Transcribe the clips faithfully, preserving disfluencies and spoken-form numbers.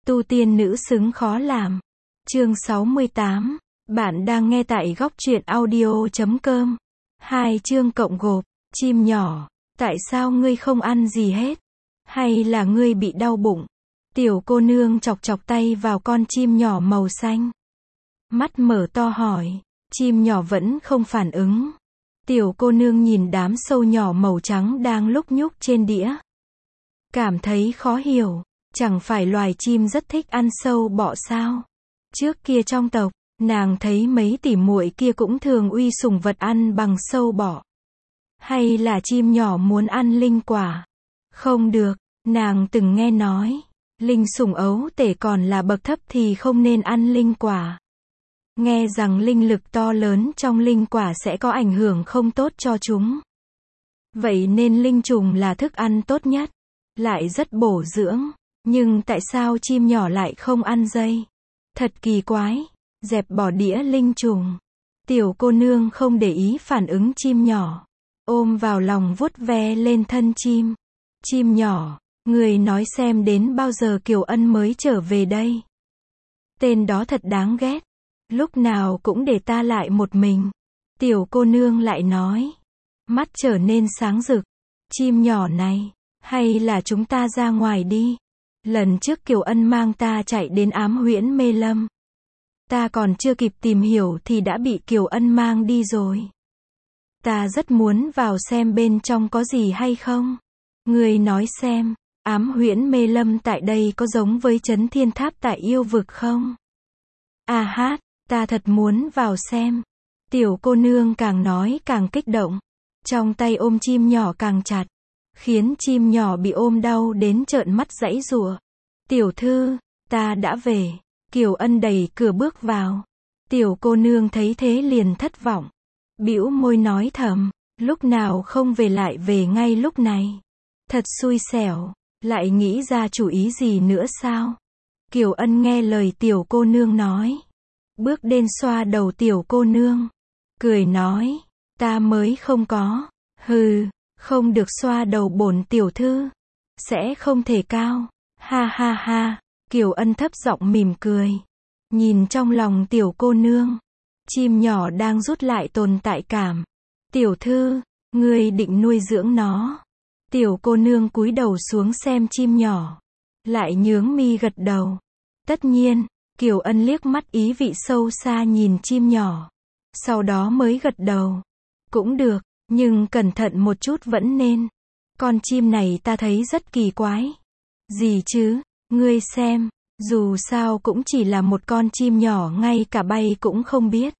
Tu tiên nữ xứng khó làm. Chương sáu mươi tám. Bạn đang nghe tại góc truyện audio chấm com. Hai chương cộng gộp. Chim nhỏ, tại sao ngươi không ăn gì hết? Hay là ngươi bị đau bụng? Tiểu cô nương chọc chọc tay vào con chim nhỏ màu xanh. Mắt mở to hỏi. Chim nhỏ vẫn không phản ứng. Tiểu cô nương nhìn đám sâu nhỏ màu trắng đang lúc nhúc trên đĩa. Cảm thấy khó hiểu. Chẳng phải loài chim rất thích ăn sâu bọ sao? Trước kia trong tộc, nàng thấy mấy tỉ muội kia cũng thường uy sủng vật ăn bằng sâu bọ. Hay là chim nhỏ muốn ăn linh quả? Không được, nàng từng nghe nói, linh sủng ấu tể còn là bậc thấp thì không nên ăn linh quả. Nghe rằng linh lực to lớn trong linh quả sẽ có ảnh hưởng không tốt cho chúng. Vậy nên linh trùng là thức ăn tốt nhất, lại rất bổ dưỡng. Nhưng tại sao chim nhỏ lại không ăn dây? Thật kỳ quái. Dẹp bỏ đĩa linh trùng. Tiểu cô nương không để ý phản ứng chim nhỏ. Ôm vào lòng vuốt ve lên thân chim. Chim nhỏ, người nói xem đến bao giờ Kiều Ân mới trở về đây? Tên đó thật đáng ghét. Lúc nào cũng để ta lại một mình. Tiểu cô nương lại nói. Mắt trở nên sáng rực. Chim nhỏ này, hay là chúng ta ra ngoài đi? Lần trước Kiều Ân mang ta chạy đến Ám Huyễn Mê Lâm. Ta còn chưa kịp tìm hiểu thì đã bị Kiều Ân mang đi rồi. Ta rất muốn vào xem bên trong có gì hay không. Người nói xem, Ám Huyễn Mê Lâm tại đây có giống với Trấn Thiên Tháp tại yêu vực không? À hát, ta thật muốn vào xem. Tiểu cô nương càng nói càng kích động. Trong tay ôm chim nhỏ càng chặt. Khiến chim nhỏ bị ôm đau đến trợn mắt giãy giụa. Tiểu thư, ta đã về. Kiều Ân đẩy cửa bước vào. Tiểu cô nương thấy thế liền thất vọng. Bĩu môi nói thầm, lúc nào không về lại về ngay lúc này. Thật xui xẻo, lại nghĩ ra chủ ý gì nữa sao? Kiều Ân nghe lời tiểu cô nương nói. Bước đến xoa đầu tiểu cô nương. Cười nói, ta mới không có. Hừ. Không được xoa đầu bổn tiểu thư. Sẽ không thể cao. Ha ha ha. Kiều Ân thấp giọng mỉm cười. Nhìn trong lòng tiểu cô nương. Chim nhỏ đang rút lại tồn tại cảm. Tiểu thư, ngươi định nuôi dưỡng nó. Tiểu cô nương cúi đầu xuống xem chim nhỏ. Lại nhướng mi gật đầu. Tất nhiên, Kiều Ân liếc mắt ý vị sâu xa nhìn chim nhỏ. Sau đó mới gật đầu. Cũng được. Nhưng cẩn thận một chút vẫn nên. Con chim này ta thấy rất kỳ quái. Gì chứ? Ngươi xem, dù sao cũng chỉ là một con chim nhỏ ngay cả bay cũng không biết.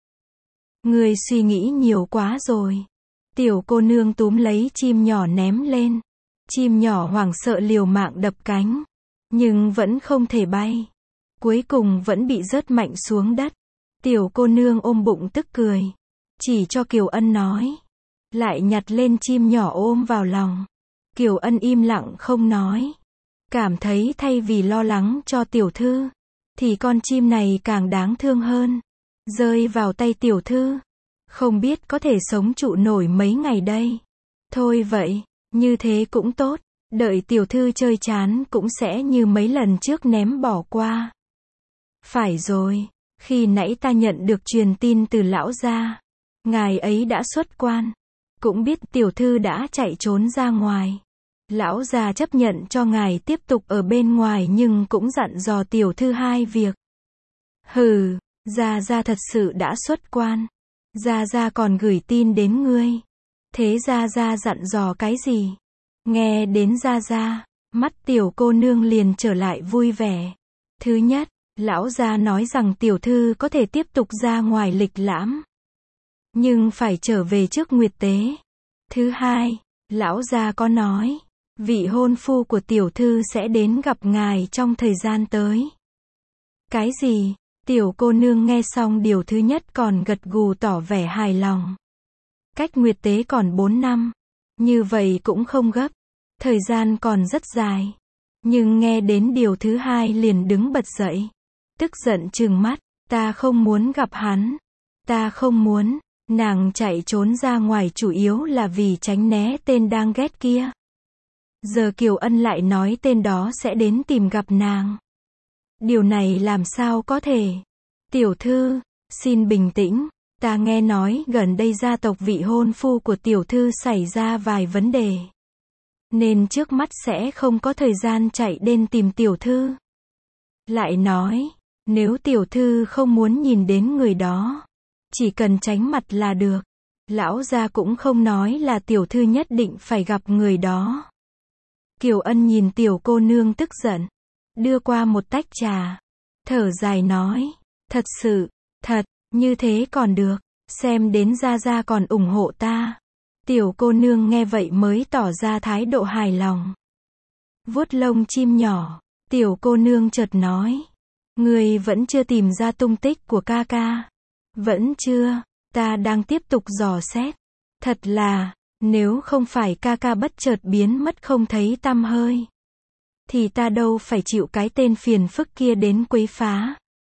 Ngươi suy nghĩ nhiều quá rồi. Tiểu cô nương túm lấy chim nhỏ ném lên. Chim nhỏ hoảng sợ liều mạng đập cánh. Nhưng vẫn không thể bay. Cuối cùng vẫn bị rớt mạnh xuống đất. Tiểu cô nương ôm bụng tức cười. Chỉ cho Kiều Ân nói. Lại nhặt lên chim nhỏ ôm vào lòng. Kiều Ân im lặng không nói. Cảm thấy thay vì lo lắng cho tiểu thư, thì con chim này càng đáng thương hơn. Rơi vào tay tiểu thư, không biết có thể sống trụ nổi mấy ngày đây. Thôi vậy, như thế cũng tốt. Đợi tiểu thư chơi chán cũng sẽ như mấy lần trước ném bỏ qua. Phải rồi, khi nãy ta nhận được truyền tin từ lão gia. Ngài ấy đã xuất quan. Cũng biết tiểu thư đã chạy trốn ra ngoài. Lão già chấp nhận cho ngài tiếp tục ở bên ngoài nhưng cũng dặn dò tiểu thư hai việc. Hừ, Gia Gia thật sự đã xuất quan. Gia Gia còn gửi tin đến ngươi. Thế Gia Gia dặn dò cái gì? Nghe đến Gia Gia, mắt tiểu cô nương liền trở lại vui vẻ. Thứ nhất, lão gia nói rằng tiểu thư có thể tiếp tục ra ngoài lịch lãm. Nhưng phải trở về trước nguyệt tế. Thứ hai, lão gia có nói, vị hôn phu của tiểu thư sẽ đến gặp ngài trong thời gian tới. Cái gì? Tiểu cô nương nghe xong điều thứ nhất còn gật gù tỏ vẻ hài lòng. Cách nguyệt tế còn bốn năm. Như vậy cũng không gấp. Thời gian còn rất dài. Nhưng nghe đến điều thứ hai liền đứng bật dậy. Tức giận trừng mắt. Ta không muốn gặp hắn. Ta không muốn. Nàng chạy trốn ra ngoài chủ yếu là vì tránh né tên đang ghét kia. Giờ Kiều Ân lại nói tên đó sẽ đến tìm gặp nàng. Điều này làm sao có thể? Tiểu thư, xin bình tĩnh, ta nghe nói gần đây gia tộc vị hôn phu của tiểu thư xảy ra vài vấn đề. Nên trước mắt sẽ không có thời gian chạy đến tìm tiểu thư. Lại nói, nếu tiểu thư không muốn nhìn đến người đó, chỉ cần tránh mặt là được. Lão gia cũng không nói là tiểu thư nhất định phải gặp người đó. Kiều Ân nhìn tiểu cô nương tức giận, đưa qua một tách trà, thở dài nói, thật sự, thật, như thế còn được, xem đến gia gia còn ủng hộ ta. Tiểu cô nương nghe vậy mới tỏ ra thái độ hài lòng. Vuốt lông chim nhỏ, tiểu cô nương chợt nói, ngươi vẫn chưa tìm ra tung tích của ca ca. Vẫn chưa, ta đang tiếp tục dò xét. Thật là, nếu không phải ca ca bất chợt biến mất không thấy tăm hơi, thì ta đâu phải chịu cái tên phiền phức kia đến quấy phá.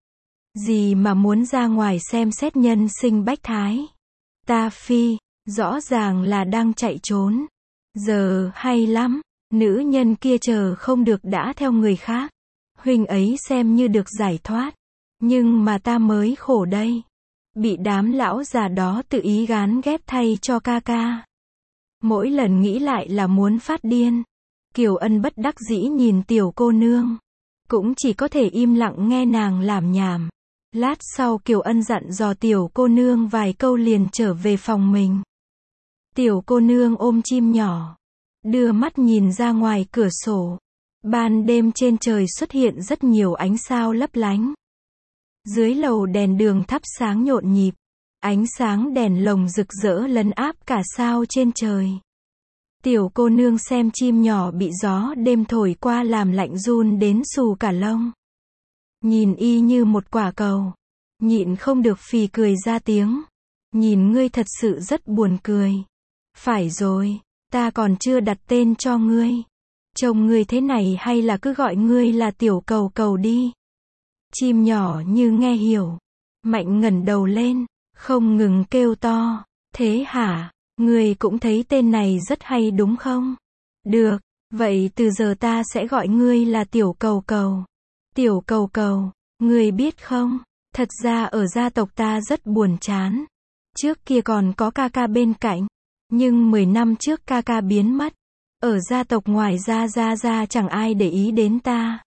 Gì mà muốn ra ngoài xem xét nhân sinh bách thái. Ta phi, rõ ràng là đang chạy trốn. Giờ hay lắm, nữ nhân kia chờ không được đã theo người khác. Huynh ấy xem như được giải thoát. Nhưng mà ta mới khổ đây. Bị đám lão già đó tự ý gán ghép thay cho ca ca. Mỗi lần nghĩ lại là muốn phát điên. Kiều Ân bất đắc dĩ nhìn tiểu cô nương. Cũng chỉ có thể im lặng nghe nàng làm nhảm. Lát sau Kiều Ân dặn dò tiểu cô nương vài câu liền trở về phòng mình. Tiểu cô nương ôm chim nhỏ, đưa mắt nhìn ra ngoài cửa sổ. Ban đêm trên trời xuất hiện rất nhiều ánh sao lấp lánh. Dưới lầu đèn đường thắp sáng nhộn nhịp, ánh sáng đèn lồng rực rỡ lấn áp cả sao trên trời. Tiểu cô nương xem chim nhỏ bị gió đêm thổi qua làm lạnh run đến xù cả lông. Nhìn y như một quả cầu, nhịn không được phì cười ra tiếng. Nhìn ngươi thật sự rất buồn cười. Phải rồi, ta còn chưa đặt tên cho ngươi. Trông ngươi thế này hay là cứ gọi ngươi là tiểu cầu cầu đi. Chim nhỏ như nghe hiểu, mạnh ngẩng đầu lên, không ngừng kêu to, thế hả, ngươi cũng thấy tên này rất hay đúng không? Được, vậy từ giờ ta sẽ gọi ngươi là tiểu cầu cầu. Tiểu cầu cầu, ngươi biết không, thật ra ở gia tộc ta rất buồn chán. Trước kia còn có ca ca bên cạnh, nhưng mười năm trước ca ca biến mất. Ở gia tộc ngoài ra ra ra chẳng ai để ý đến ta.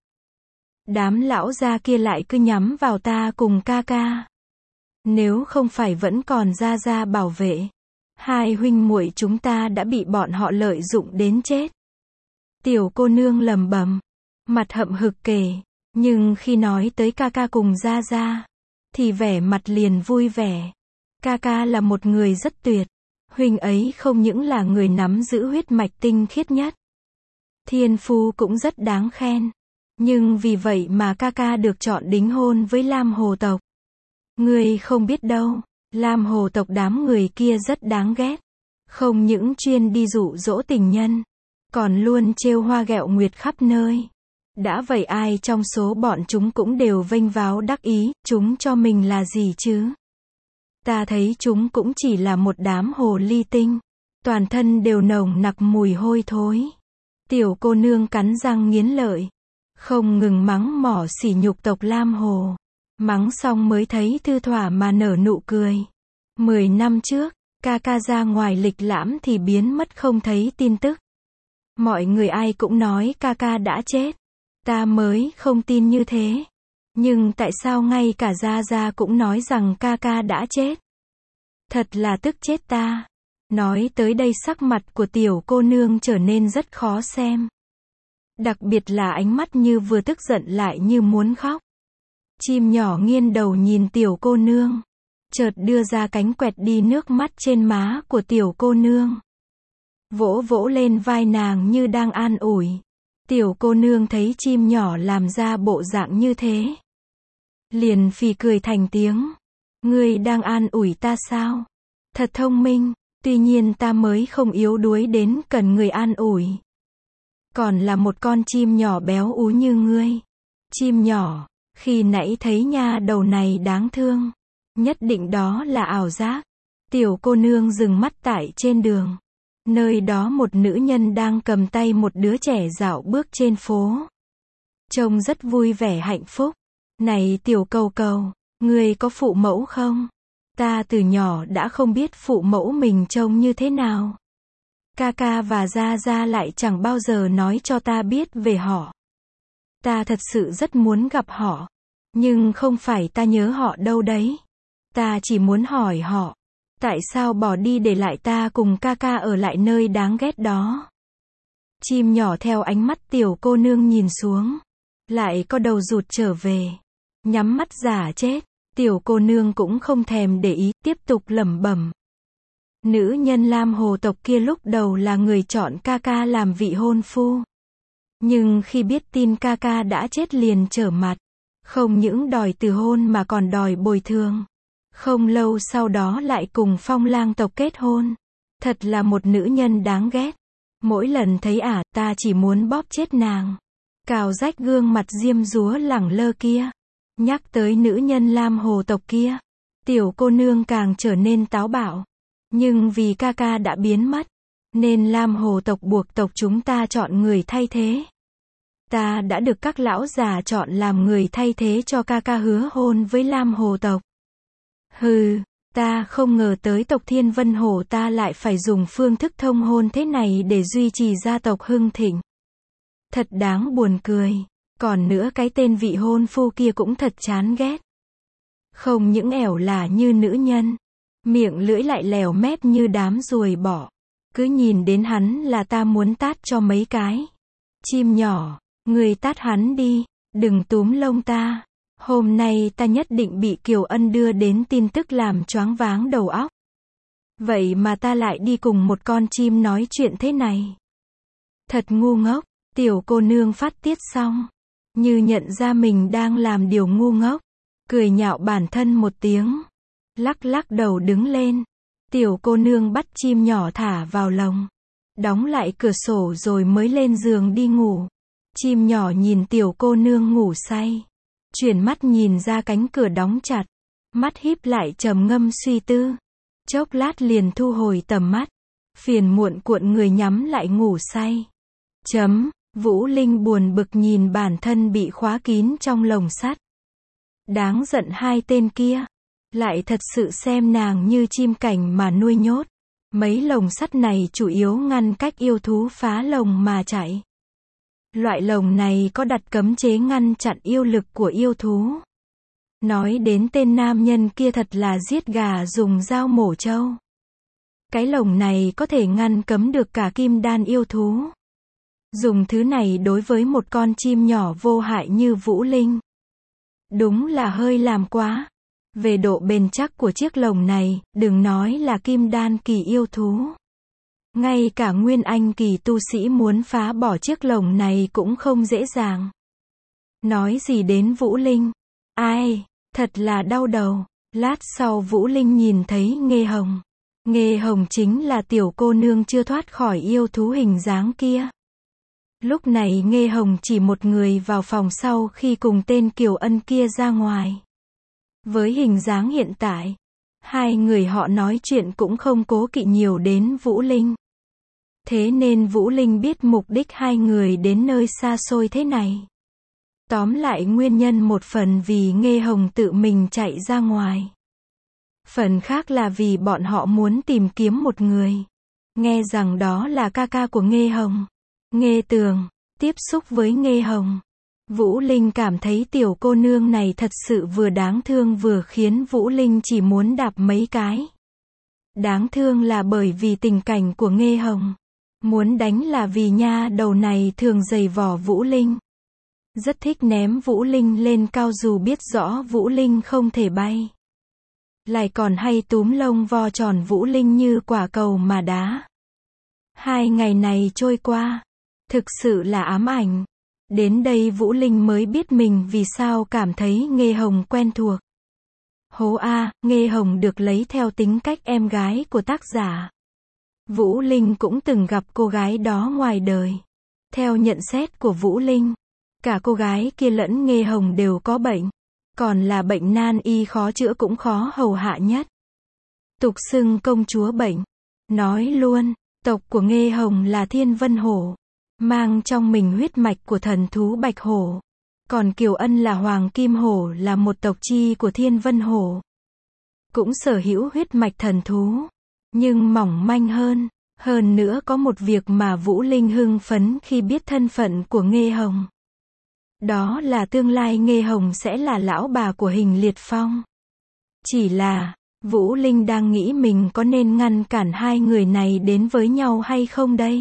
Đám lão gia kia lại cứ nhắm vào ta cùng ca ca. Nếu không phải vẫn còn ra ra bảo vệ, hai huynh muội chúng ta đã bị bọn họ lợi dụng đến chết. Tiểu cô nương lẩm bẩm, mặt hậm hực kể, nhưng khi nói tới ca ca cùng ra ra, thì vẻ mặt liền vui vẻ. Ca ca là một người rất tuyệt. Huynh ấy không những là người nắm giữ huyết mạch tinh khiết nhất, thiên phu cũng rất đáng khen. Nhưng vì vậy mà ca ca được chọn đính hôn với Lam Hồ tộc. Ngươi không biết đâu, Lam Hồ tộc đám người kia rất đáng ghét. Không những chuyên đi dụ dỗ tình nhân, còn luôn trêu hoa ghẹo nguyệt khắp nơi. Đã vậy ai trong số bọn chúng cũng đều vênh váo đắc ý, chúng cho mình là gì chứ? Ta thấy chúng cũng chỉ là một đám hồ ly tinh. Toàn thân đều nồng nặc mùi hôi thối. Tiểu cô nương cắn răng nghiến lợi, không ngừng mắng mỏ sỉ nhục tộc Lam Hồ. Mắng xong mới thấy thư thỏa mà nở nụ cười. Mười năm trước, ca ca ra ngoài lịch lãm thì biến mất không thấy tin tức. Mọi người ai cũng nói ca ca đã chết. Ta mới không tin như thế. Nhưng tại sao ngay cả Gia Gia cũng nói rằng ca ca đã chết? Thật là tức chết ta. Nói tới đây sắc mặt của tiểu cô nương trở nên rất khó xem. Đặc biệt là ánh mắt như vừa tức giận lại như muốn khóc. Chim nhỏ nghiêng đầu nhìn tiểu cô nương, chợt đưa ra cánh quẹt đi nước mắt trên má của tiểu cô nương. Vỗ vỗ lên vai nàng như đang an ủi. Tiểu cô nương thấy chim nhỏ làm ra bộ dạng như thế, liền phì cười thành tiếng. Ngươi đang an ủi ta sao? Thật thông minh, tuy nhiên ta mới không yếu đuối đến cần người an ủi. Còn là một con chim nhỏ béo ú như ngươi. Chim nhỏ, khi nãy thấy nha đầu này đáng thương. Nhất định đó là ảo giác. Tiểu cô nương dừng mắt tại trên đường. Nơi đó một nữ nhân đang cầm tay một đứa trẻ dạo bước trên phố. trông rất vui vẻ hạnh phúc. Này tiểu cầu cầu, ngươi có phụ mẫu không? Ta từ nhỏ đã không biết phụ mẫu mình trông như thế nào. Kaka và Gia Gia lại chẳng bao giờ nói cho ta biết về họ. Ta thật sự rất muốn gặp họ. Nhưng không phải ta nhớ họ đâu đấy. Ta chỉ muốn hỏi họ. Tại sao bỏ đi để lại ta cùng Kaka ở lại nơi đáng ghét đó? Chim nhỏ theo ánh mắt tiểu cô nương nhìn xuống. Lại có đầu rụt trở về. Nhắm mắt giả chết. Tiểu cô nương cũng không thèm để ý, tiếp tục lẩm bẩm. Nữ nhân Lam Hồ tộc kia lúc đầu là người chọn Kaka làm vị hôn phu. Nhưng khi biết tin Kaka đã chết liền trở mặt. Không những đòi từ hôn mà còn đòi bồi thường. Không lâu sau đó lại cùng Phong Lang tộc kết hôn. Thật là một nữ nhân đáng ghét. Mỗi lần thấy ả, ta chỉ muốn bóp chết nàng. Cào rách gương mặt diêm dúa lẳng lơ kia. Nhắc tới nữ nhân Lam Hồ tộc kia. Tiểu cô nương càng trở nên táo bạo. Nhưng vì Kaka đã biến mất. Nên Lam Hồ tộc buộc tộc chúng ta chọn người thay thế. Ta đã được các lão già chọn làm người thay thế cho Kaka hứa hôn với Lam Hồ tộc. Hừ, ta không ngờ tới tộc Thiên Vân Hổ ta lại phải dùng phương thức thông hôn thế này để duy trì gia tộc hưng thịnh. Thật đáng buồn cười. Còn nữa cái tên vị hôn phu kia cũng thật chán ghét. Không những ẻo là như nữ nhân. Miệng lưỡi lại lèo mép như đám ruồi bọ. Cứ nhìn đến hắn là ta muốn tát cho mấy cái. Chim nhỏ, người tát hắn đi. Đừng túm lông ta. Hôm nay ta nhất định bị Kiều Ân đưa đến tin tức làm choáng váng đầu óc. Vậy mà ta lại đi cùng một con chim nói chuyện thế này. Thật ngu ngốc. Tiểu cô nương phát tiết xong. Như nhận ra mình đang làm điều ngu ngốc. Cười nhạo bản thân một tiếng. Lắc lắc đầu đứng lên. Tiểu cô nương bắt chim nhỏ thả vào lồng. Đóng lại cửa sổ rồi mới lên giường đi ngủ. Chim nhỏ nhìn tiểu cô nương ngủ say. Chuyển mắt nhìn ra cánh cửa đóng chặt. Mắt híp lại trầm ngâm suy tư. Chốc lát liền thu hồi tầm mắt. Phiền muộn cuộn người nhắm lại ngủ say. Chấm. Vũ Linh buồn bực nhìn bản thân bị khóa kín trong lồng sắt. Đáng giận hai tên kia. Lại thật sự xem nàng như chim cảnh mà nuôi nhốt. Mấy lồng sắt này chủ yếu ngăn cách yêu thú phá lồng mà chạy. Loại lồng này có đặt cấm chế ngăn chặn yêu lực của yêu thú. Nói đến tên nam nhân kia thật là giết gà dùng dao mổ trâu. Cái lồng này có thể ngăn cấm được cả kim đan yêu thú. Dùng thứ này đối với một con chim nhỏ vô hại như Vũ Linh. Đúng là hơi làm quá. Về độ bền chắc của chiếc lồng này, đừng nói là kim đan kỳ yêu thú. Ngay cả nguyên anh kỳ tu sĩ muốn phá bỏ chiếc lồng này cũng không dễ dàng. Nói gì đến Vũ Linh? Ai, thật là đau đầu. Lát sau Vũ Linh nhìn thấy Nghê Hồng. Nghê Hồng chính là tiểu cô nương chưa thoát khỏi yêu thú hình dáng kia. Lúc này Nghê Hồng chỉ một người vào phòng sau khi cùng tên Kiều Ân kia ra ngoài. Với hình dáng hiện tại, hai người họ nói chuyện cũng không cố kỵ nhiều đến Vũ Linh. Thế nên Vũ Linh biết mục đích hai người đến nơi xa xôi thế này. Tóm lại nguyên nhân một phần vì Nghê Hồng tự mình chạy ra ngoài. Phần khác là vì bọn họ muốn tìm kiếm một người. Nghe rằng đó là ca ca của Nghê Hồng. Nghê Tường. Tiếp xúc với Nghê Hồng. Vũ Linh cảm thấy tiểu cô nương này thật sự vừa đáng thương vừa khiến Vũ Linh chỉ muốn đạp mấy cái. Đáng thương là bởi vì tình cảnh của Nghê Hồng. Muốn đánh là vì nha đầu này thường giày vò Vũ Linh. Rất thích ném Vũ Linh lên cao dù biết rõ Vũ Linh không thể bay. Lại còn hay túm lông vo tròn Vũ Linh như quả cầu mà đá. Hai ngày này trôi qua. Thực sự là ám ảnh. Đến đây Vũ Linh mới biết mình vì sao cảm thấy Nghê Hồng quen thuộc. Hố a, Nghê Hồng được lấy theo tính cách em gái của tác giả. Vũ Linh cũng từng gặp cô gái đó ngoài đời. Theo nhận xét của Vũ Linh, cả cô gái kia lẫn Nghê Hồng đều có bệnh. Còn là bệnh nan y khó chữa cũng khó hầu hạ nhất. Tục xưng công chúa bệnh. Nói luôn, tộc của Nghê Hồng là Thiên Vân Hổ. Mang trong mình huyết mạch của thần thú Bạch Hổ. Còn Kiều Ân là Hoàng Kim Hổ, là một tộc chi của Thiên Vân Hổ. Cũng sở hữu huyết mạch thần thú, nhưng mỏng manh hơn. Hơn nữa có một việc mà Vũ Linh hưng phấn khi biết thân phận của Nghê Hồng. Đó là tương lai Nghê Hồng sẽ là lão bà của Hình Liệt Phong. Chỉ là, Vũ Linh đang nghĩ mình có nên ngăn cản hai người này đến với nhau hay không đây?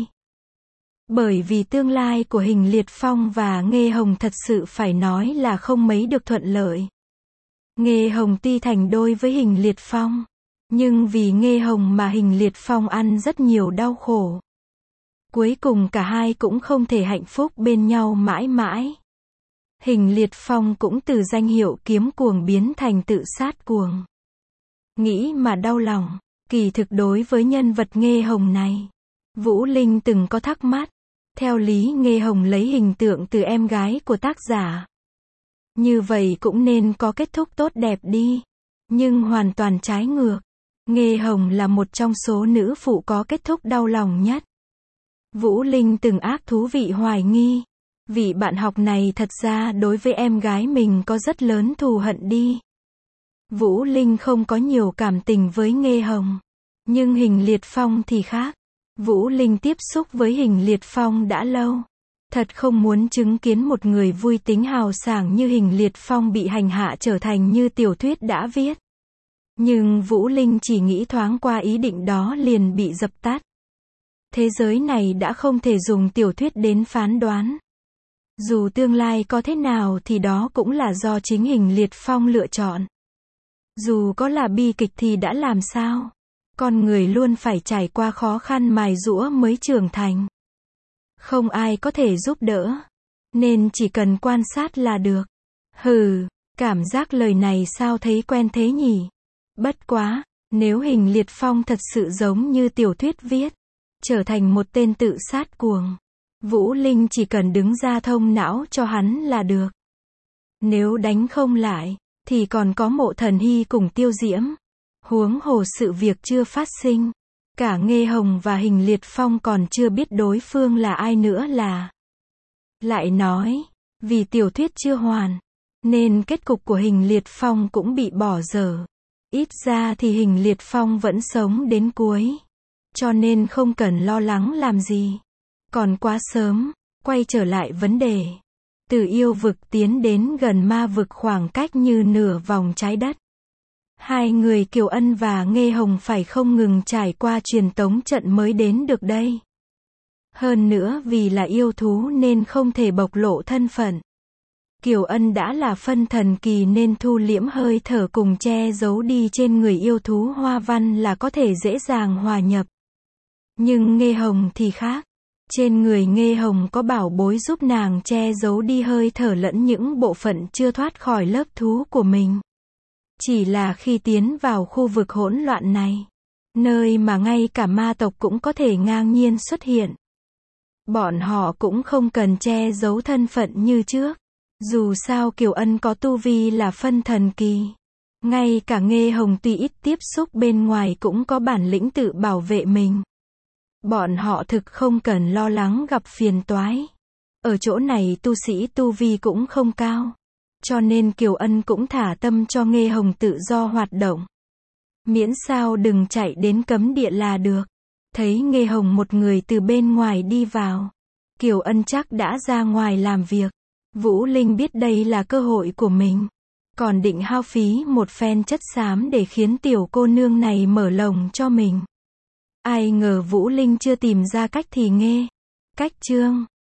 Bởi vì tương lai của Hình Liệt Phong và Nghê Hồng thật sự phải nói là không mấy được thuận lợi. Nghê Hồng tuy thành đôi với Hình Liệt Phong, nhưng vì Nghê Hồng mà Hình Liệt Phong ăn rất nhiều đau khổ. Cuối cùng cả hai cũng không thể hạnh phúc bên nhau mãi mãi. Hình Liệt Phong cũng từ danh hiệu kiếm cuồng biến thành tự sát cuồng. Nghĩ mà đau lòng, kỳ thực đối với nhân vật Nghê Hồng này, Vũ Linh từng có thắc mắc. Theo lý Nghê Hồng lấy hình tượng từ em gái của tác giả. Như vậy cũng nên có kết thúc tốt đẹp đi. Nhưng hoàn toàn trái ngược. Nghê Hồng là một trong số nữ phụ có kết thúc đau lòng nhất. Vũ Linh từng ác thú vị hoài nghi. Vị bạn học này thật ra đối với em gái mình có rất lớn thù hận đi. Vũ Linh không có nhiều cảm tình với Nghê Hồng. Nhưng Hình Liệt Phong thì khác. Vũ Linh tiếp xúc với Hình Liệt Phong đã lâu. Thật không muốn chứng kiến một người vui tính hào sảng như Hình Liệt Phong bị hành hạ trở thành như tiểu thuyết đã viết. Nhưng Vũ Linh chỉ nghĩ thoáng qua ý định đó liền bị dập tắt. Thế giới này đã không thể dùng tiểu thuyết đến phán đoán. Dù tương lai có thế nào thì đó cũng là do chính Hình Liệt Phong lựa chọn. Dù có là bi kịch thì đã làm sao? Con người luôn phải trải qua khó khăn mài giũa mới trưởng thành. Không ai có thể giúp đỡ. Nên chỉ cần quan sát là được. Hừ, cảm giác lời này sao thấy quen thế nhỉ? Bất quá, nếu Hình Liệt Phong thật sự giống như tiểu thuyết viết, trở thành một tên tự sát cuồng, Vũ Linh chỉ cần đứng ra thông não cho hắn là được. Nếu đánh không lại, thì còn có Mộ Thần Hy cùng Tiêu Diễm. Huống hồ sự việc chưa phát sinh. Cả Nghê Hồng và Hình Liệt Phong còn chưa biết đối phương là ai nữa là. Lại nói, vì tiểu thuyết chưa hoàn, nên kết cục của Hình Liệt Phong cũng bị bỏ dở. Ít ra thì Hình Liệt Phong vẫn sống đến cuối. Cho nên không cần lo lắng làm gì. Còn quá sớm, quay trở lại vấn đề. Từ yêu vực tiến đến gần ma vực khoảng cách như nửa vòng trái đất. Hai người Kiều Ân và Nghê Hồng phải không ngừng trải qua truyền tống trận mới đến được đây. Hơn nữa vì là yêu thú nên không thể bộc lộ thân phận. Kiều Ân đã là phân thần kỳ nên thu liễm hơi thở cùng che giấu đi trên người yêu thú hoa văn là có thể dễ dàng hòa nhập. Nhưng Nghê Hồng thì khác. Trên người Nghê Hồng có bảo bối giúp nàng che giấu đi hơi thở lẫn những bộ phận chưa thoát khỏi lớp thú của mình. Chỉ là khi tiến vào khu vực hỗn loạn này, nơi mà ngay cả ma tộc cũng có thể ngang nhiên xuất hiện, bọn họ cũng không cần che giấu thân phận như trước. Dù sao Kiều Ân có tu vi là phân thần kỳ. Ngay cả Nghê Hồng tuy ít tiếp xúc bên ngoài cũng có bản lĩnh tự bảo vệ mình. Bọn họ thực không cần lo lắng gặp phiền toái. Ở chỗ này tu sĩ tu vi cũng không cao. Cho nên Kiều Ân cũng thả tâm cho Nghê Hồng tự do hoạt động. Miễn sao đừng chạy đến cấm địa là được. Thấy Nghê Hồng một người từ bên ngoài đi vào. Kiều Ân chắc đã ra ngoài làm việc. Vũ Linh biết đây là cơ hội của mình. Còn định hao phí một phen chất xám để khiến tiểu cô nương này mở lòng cho mình. Ai ngờ Vũ Linh chưa tìm ra cách thì nghe. Cách chương